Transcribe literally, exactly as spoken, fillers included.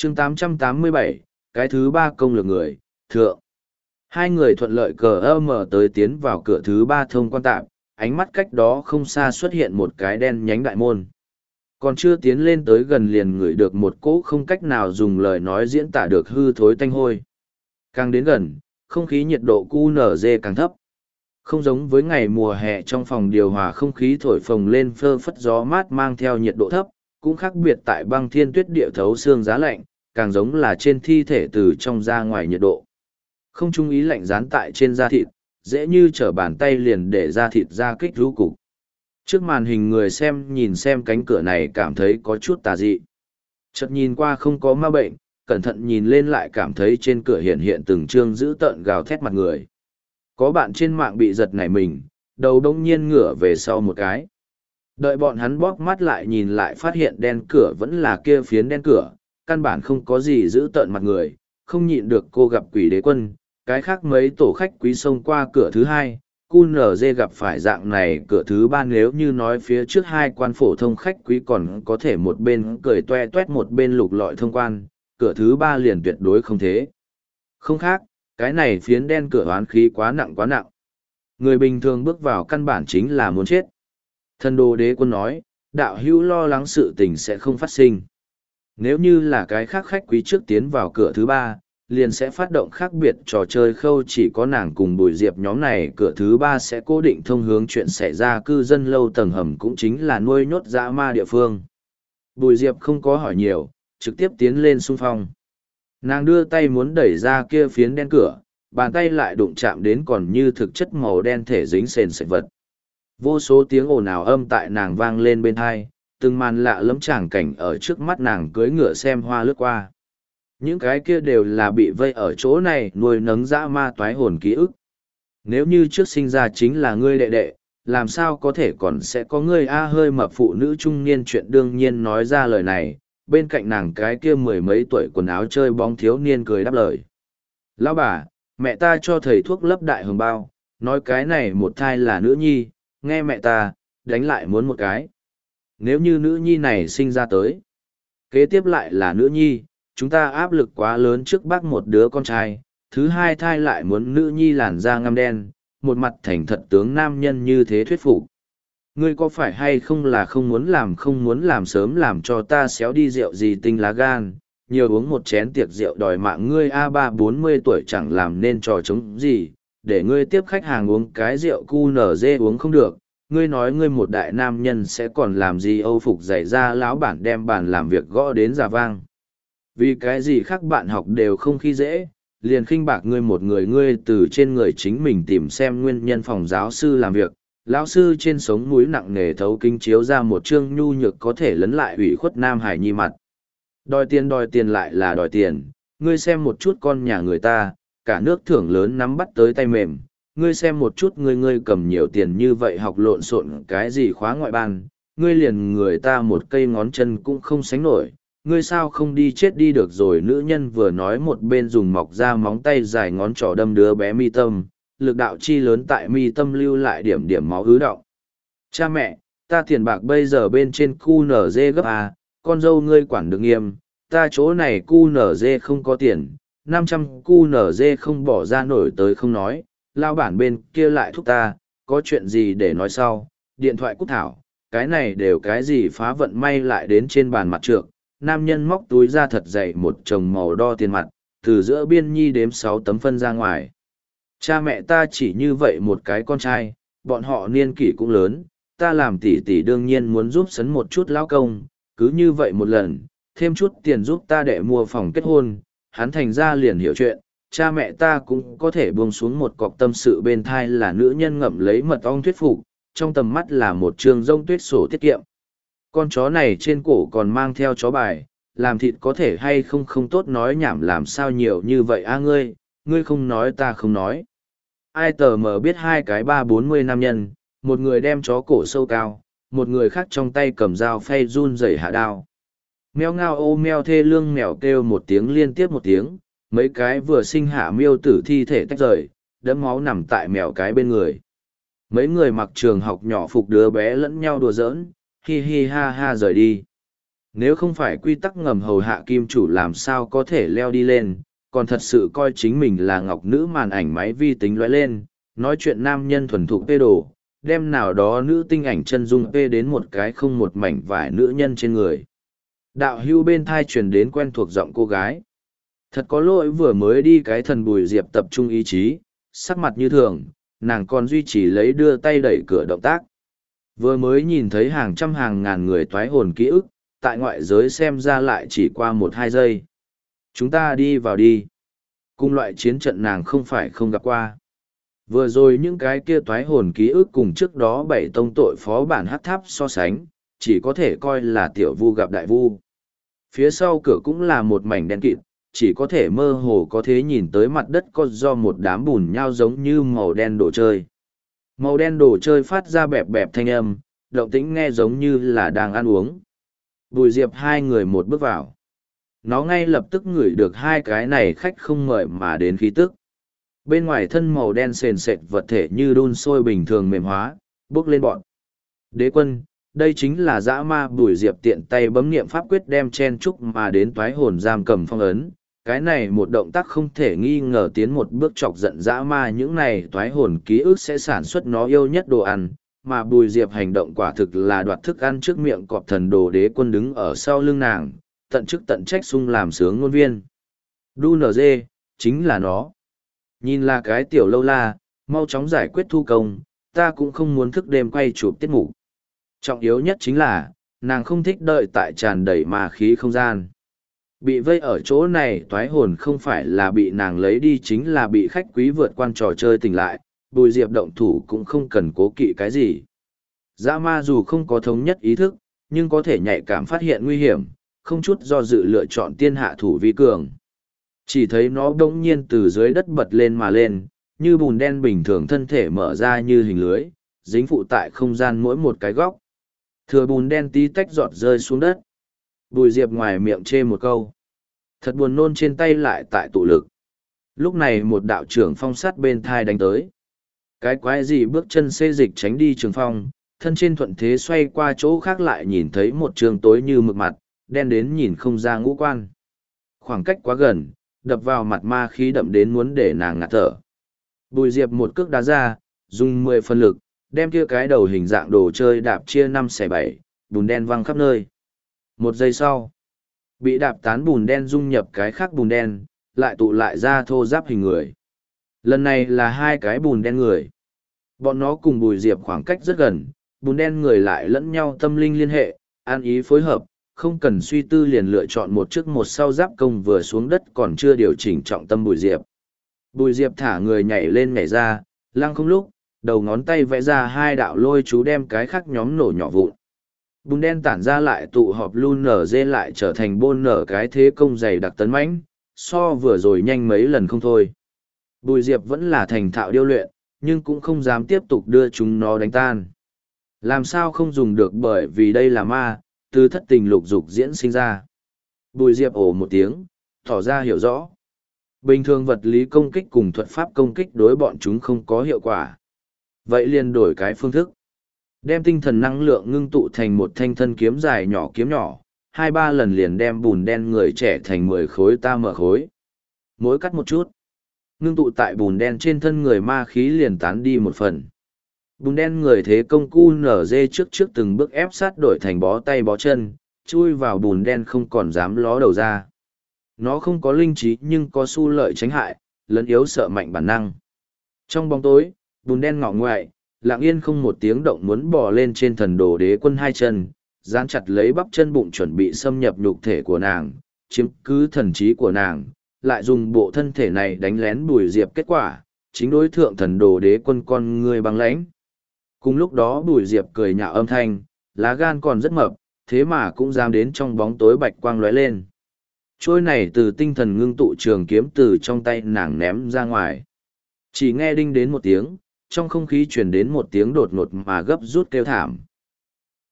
chương tám trăm tám mươi bảy, cái thứ ba công lược người, thượng. Hai người thuận lợi cờ ơ mở tới tiến vào cửa thứ ba thông quan tạm, ánh mắt cách đó không xa xuất hiện một cái đen nhánh đại môn. Còn chưa tiến lên tới gần liền ngửi được một cỗ không cách nào dùng lời nói diễn tả được hư thối tanh hôi. Càng đến gần, không khí nhiệt độ cu nở dê càng thấp. Không giống với ngày mùa hè trong phòng điều hòa không khí thổi phồng lên phơ phất gió mát mang theo nhiệt độ thấp, cũng khác biệt tại băng thiên tuyết địa thấu xương giá lạnh, càng giống là trên thi thể từ trong ra ngoài nhiệt độ. Không trung ý lạnh dán tại trên da thịt, dễ như trở bàn tay liền để da thịt ra kích rú cục. Trước màn hình người xem nhìn xem cánh cửa này cảm thấy có chút tà dị. Chợt nhìn qua không có ma bệnh, cẩn thận nhìn lên lại cảm thấy trên cửa hiện hiện từng chương dữ tợn gào thét mặt người. Có bạn trên mạng bị giật nảy mình, đầu đông nhiên ngửa về sau một cái. Đợi bọn hắn bóp mắt lại nhìn lại phát hiện đen cửa vẫn là kia phiến đen cửa, căn bản không có gì dữ tợn mặt người, không nhịn được cô gặp quỷ đế quân, cái khác mấy tổ khách quý xông qua cửa thứ hai, cu nở dê gặp phải dạng này cửa thứ ba nếu như nói phía trước hai quan phổ thông khách quý còn có thể một bên cười toe toét một bên lục lọi thông quan, cửa thứ ba liền tuyệt đối không thế. Không khác, cái này phiến đen cửa oán khí quá nặng quá nặng. Người bình thường bước vào căn bản chính là muốn chết. Thần đồ đế quân nói, đạo hữu lo lắng sự tình sẽ không phát sinh. Nếu như là cái khác khách quý trước tiến vào cửa thứ ba, liền sẽ phát động khác biệt trò chơi khâu chỉ có nàng cùng Bùi Diệp nhóm này cửa thứ ba sẽ cố định thông hướng chuyện xảy ra cư dân lâu tầng hầm cũng chính là nuôi nhốt dã ma địa phương. Bùi Diệp không có hỏi nhiều, trực tiếp tiến lên xung phong. Nàng đưa tay muốn đẩy ra kia phiến đen cửa, bàn tay lại đụng chạm đến còn như thực chất màu đen thể dính sền sệt vật. Vô số tiếng ồn ào âm tại nàng vang lên bên tai, từng màn lạ lẫm tràng cảnh ở trước mắt nàng cưỡi ngựa xem hoa lướt qua. Những cái kia đều là bị vây ở chỗ này nuôi nấng dã ma toái hồn ký ức. Nếu như trước sinh ra chính là ngươi đệ đệ, làm sao có thể còn sẽ có ngươi a hơi mập phụ nữ trung niên chuyện đương nhiên nói ra lời này, bên cạnh nàng cái kia mười mấy tuổi quần áo chơi bóng thiếu niên cười đáp lời. Lão bà, mẹ ta cho thầy thuốc lấp đại hồng bao, nói cái này một thai là nữ nhi, nghe mẹ ta, đánh lại muốn một cái. Nếu như nữ nhi này sinh ra tới, kế tiếp lại là nữ nhi, chúng ta áp lực quá lớn trước bác một đứa con trai, thứ hai thai lại muốn nữ nhi làn da ngăm đen, một mặt thành thật tướng nam nhân như thế thuyết phục. Ngươi có phải hay không là không muốn làm không muốn làm sớm làm cho ta xéo đi rượu gì tinh lá gan, nhiều uống một chén tiệc rượu đòi mạng ngươi a ba bốn mươi tuổi chẳng làm nên trò chống gì, để ngươi tiếp khách hàng uống cái rượu cu nở dê uống không được, ngươi nói ngươi một đại nam nhân sẽ còn làm gì âu phục dạy ra lão bản đem bàn làm việc gõ đến già vang. Vì cái gì khác bạn học đều không khi dễ, liền khinh bạc ngươi một người ngươi từ trên người chính mình tìm xem nguyên nhân phòng giáo sư làm việc. Lão sư trên sống mũi nặng nề thấu kinh chiếu ra một chương nhu nhược có thể lấn lại ủy khuất nam hải nhi mặt. Đòi tiền đòi tiền lại là đòi tiền, ngươi xem một chút con nhà người ta, cả nước thưởng lớn nắm bắt tới tay mềm, ngươi xem một chút ngươi ngươi cầm nhiều tiền như vậy học lộn xộn cái gì khóa ngoại ban, ngươi liền người ta một cây ngón chân cũng không sánh nổi, ngươi sao không đi chết đi được rồi. Nữ nhân vừa nói một bên dùng mọc ra móng tay dài ngón trỏ đâm đứa bé mi tâm, lực đạo chi lớn tại mi tâm lưu lại điểm điểm máu ứ động. Cha mẹ, ta tiền bạc bây giờ bên trên cu nở dê gấp à, con dâu ngươi quản được nghiêm, ta chỗ này cu nở dê không có tiền, năm trăm cu nở dê không bỏ ra nổi tới không nói, lao bản bên kia lại thúc ta, có chuyện gì để nói sau, điện thoại cút thảo, cái này đều cái gì phá vận may lại đến trên bàn mặt trược. Nam nhân móc túi ra thật dày một chồng màu đo tiền mặt, từ giữa biên nhi đếm sáu tấm phân ra ngoài. Cha mẹ ta chỉ như vậy một cái con trai, bọn họ niên kỷ cũng lớn, ta làm tỷ tỷ đương nhiên muốn giúp sấn một chút lão công, cứ như vậy một lần, thêm chút tiền giúp ta để mua phòng kết hôn, hắn thành ra liền hiểu chuyện, cha mẹ ta cũng có thể buông xuống một cọc tâm sự bên thai là nữ nhân ngậm lấy mật ong thuyết phục, trong tầm mắt là một trường rông tuyết sổ tiết kiệm. Con chó này trên cổ còn mang theo chó bài, làm thịt có thể hay không không tốt nói nhảm làm sao nhiều như vậy a ngươi, ngươi không nói ta không nói. Ai tờ mờ biết hai cái ba bốn mươi nam nhân, một người đem chó cổ sâu cao, một người khác trong tay cầm dao phay run rẩy hạ đao. Mèo ngao ô mèo thê lương mèo kêu một tiếng liên tiếp một tiếng, mấy cái vừa sinh hạ miêu tử thi thể tách rời, đẫm máu nằm tại mèo cái bên người. Mấy người mặc trường học nhỏ phục đứa bé lẫn nhau đùa giỡn, hi hi ha ha rời đi. Nếu không phải quy tắc ngầm hầu hạ kim chủ làm sao có thể leo đi lên, còn thật sự coi chính mình là ngọc nữ màn ảnh máy vi tính lóe lên, nói chuyện nam nhân thuần thục phê đồ, đem nào đó nữ tinh ảnh chân dung phê đến một cái không một mảnh vải nữ nhân trên người. Đạo hưu bên thai truyền đến quen thuộc giọng cô gái. Thật có lỗi vừa mới đi cái thần Bùi Diệp tập trung ý chí, sắc mặt như thường, nàng còn duy trì lấy đưa tay đẩy cửa động tác. Vừa mới nhìn thấy hàng trăm hàng ngàn người toái hồn ký ức, tại ngoại giới xem ra lại chỉ qua một hai giây. Chúng ta đi vào đi. Cùng loại chiến trận nàng không phải không gặp qua. Vừa rồi những cái kia toái hồn ký ức cùng trước đó bảy tông tội phó bản hắc tháp so sánh, chỉ có thể coi là tiểu vu gặp đại vu. Phía sau cửa cũng là một mảnh đen kịt, chỉ có thể mơ hồ có thể nhìn tới mặt đất có do một đám bùn nhau giống như màu đen đồ chơi. Màu đen đồ chơi phát ra bẹp bẹp thanh âm, động tĩnh nghe giống như là đang ăn uống. Bùi Diệp hai người một bước vào. Nó ngay lập tức ngửi được hai cái này khách không mời mà đến khí tức. Bên ngoài thân màu đen sền sệt vật thể như đun sôi bình thường mềm hóa, bước lên bọn. Đế quân, đây chính là dã ma. Bùi Diệp tiện tay bấm niệm pháp quyết đem chen trúc mà đến toái hồn giam cầm phong ấn. Cái này một động tác không thể nghi ngờ tiến một bước chọc giận dã ma, những này toái hồn ký ức sẽ sản xuất nó yêu nhất đồ ăn, mà Bùi Diệp hành động quả thực là đoạt thức ăn trước miệng cọp. Thần đồ đế quân đứng ở sau lưng nàng, tận chức tận trách sung làm sướng ngôn viên. Đu nở dê, chính là nó. Nhìn là cái tiểu lâu la, mau chóng giải quyết thu công, ta cũng không muốn thức đêm quay chụp tiết mục. Trọng yếu nhất chính là, nàng không thích đợi tại tràn đầy ma khí không gian. Bị vây ở chỗ này toái hồn không phải là bị nàng lấy đi chính là bị khách quý vượt qua trò chơi tỉnh lại, Bùi Diệp động thủ cũng không cần cố kỵ cái gì. Dã ma dù không có thống nhất ý thức, nhưng có thể nhạy cảm phát hiện nguy hiểm, không chút do dự lựa chọn tiên hạ thủ vi cường. Chỉ thấy nó đống nhiên từ dưới đất bật lên mà lên, như bùn đen bình thường thân thể mở ra như hình lưới, dính phụ tại không gian mỗi một cái góc. Thừa bùn đen tí tách giọt rơi xuống đất. Bùi Diệp ngoài miệng chê một câu. Thật buồn nôn, trên tay lại tại tụ lực. Lúc này một đạo trưởng phong sát bên thai đánh tới. Cái quái gì bước chân xê dịch tránh đi trường phong, thân trên thuận thế xoay qua chỗ khác lại nhìn thấy một trường tối như mực mặt, đen đến nhìn không ra ngũ quan. Khoảng cách quá gần, đập vào mặt ma khí đậm đến muốn để nàng ngạt thở. Bùi Diệp một cước đá ra, dùng mười phân lực, đem kia cái đầu hình dạng đồ chơi đạp chia năm xẻ bảy, bùn đen văng khắp nơi. Một giây sau, bị đạp tán bùn đen dung nhập cái khác bùn đen, lại tụ lại ra thô giáp hình người. Lần này là hai cái bùn đen người. Bọn nó cùng Bùi Diệp khoảng cách rất gần, bùn đen người lại lẫn nhau tâm linh liên hệ, an ý phối hợp, không cần suy tư liền lựa chọn một trước một sau giáp công vừa xuống đất còn chưa điều chỉnh trọng tâm Bùi Diệp. Bùi Diệp thả người nhảy lên nhảy ra, lăng không lúc, đầu ngón tay vẽ ra hai đạo lôi chú đem cái khác nhóm nổ nhỏ vụn. Bùn đen tản ra lại tụ họp luôn nở dê lại trở thành bôn nở cái thế công dày đặc tấn mãnh, so vừa rồi nhanh mấy lần không thôi. Bùi Diệp vẫn là thành thạo điêu luyện, nhưng cũng không dám tiếp tục đưa chúng nó đánh tan. Làm sao không dùng được, bởi vì đây là ma, từ thất tình lục dục diễn sinh ra. Bùi Diệp ồ một tiếng, tỏ ra hiểu rõ. Bình thường vật lý công kích cùng thuật pháp công kích đối bọn chúng không có hiệu quả. Vậy liền đổi cái phương thức. Đem tinh thần năng lượng ngưng tụ thành một thanh thân kiếm dài nhỏ kiếm nhỏ, hai ba lần liền đem bùn đen người trẻ thành mười khối ta mở khối. Mỗi cắt một chút, ngưng tụ tại bùn đen trên thân người ma khí liền tán đi một phần. Bùn đen người thế công cu nở dê trước trước từng bước ép sát đổi thành bó tay bó chân, chui vào bùn đen không còn dám ló đầu ra. Nó không có linh trí nhưng có xu lợi tránh hại, lẫn yếu sợ mạnh bản năng. Trong bóng tối, bùn đen ngọ ngoại, lặng yên không một tiếng động muốn bò lên trên thần đồ đế quân hai chân, dán chặt lấy bắp chân bụng chuẩn bị xâm nhập nhục thể của nàng, chiếm cứ thần trí của nàng, lại dùng bộ thân thể này đánh lén Bùi Diệp. Kết quả, chính đối thượng thần đồ đế quân con người băng lãnh. Cùng lúc đó Bùi Diệp cười nhạo âm thanh, lá gan còn rất mập, thế mà cũng dám đến trong bóng tối bạch quang lóe lên. Trôi này từ tinh thần ngưng tụ trường kiếm từ trong tay nàng ném ra ngoài. Chỉ nghe đinh đến một tiếng, trong không khí truyền đến một tiếng đột ngột mà gấp rút kêu thảm.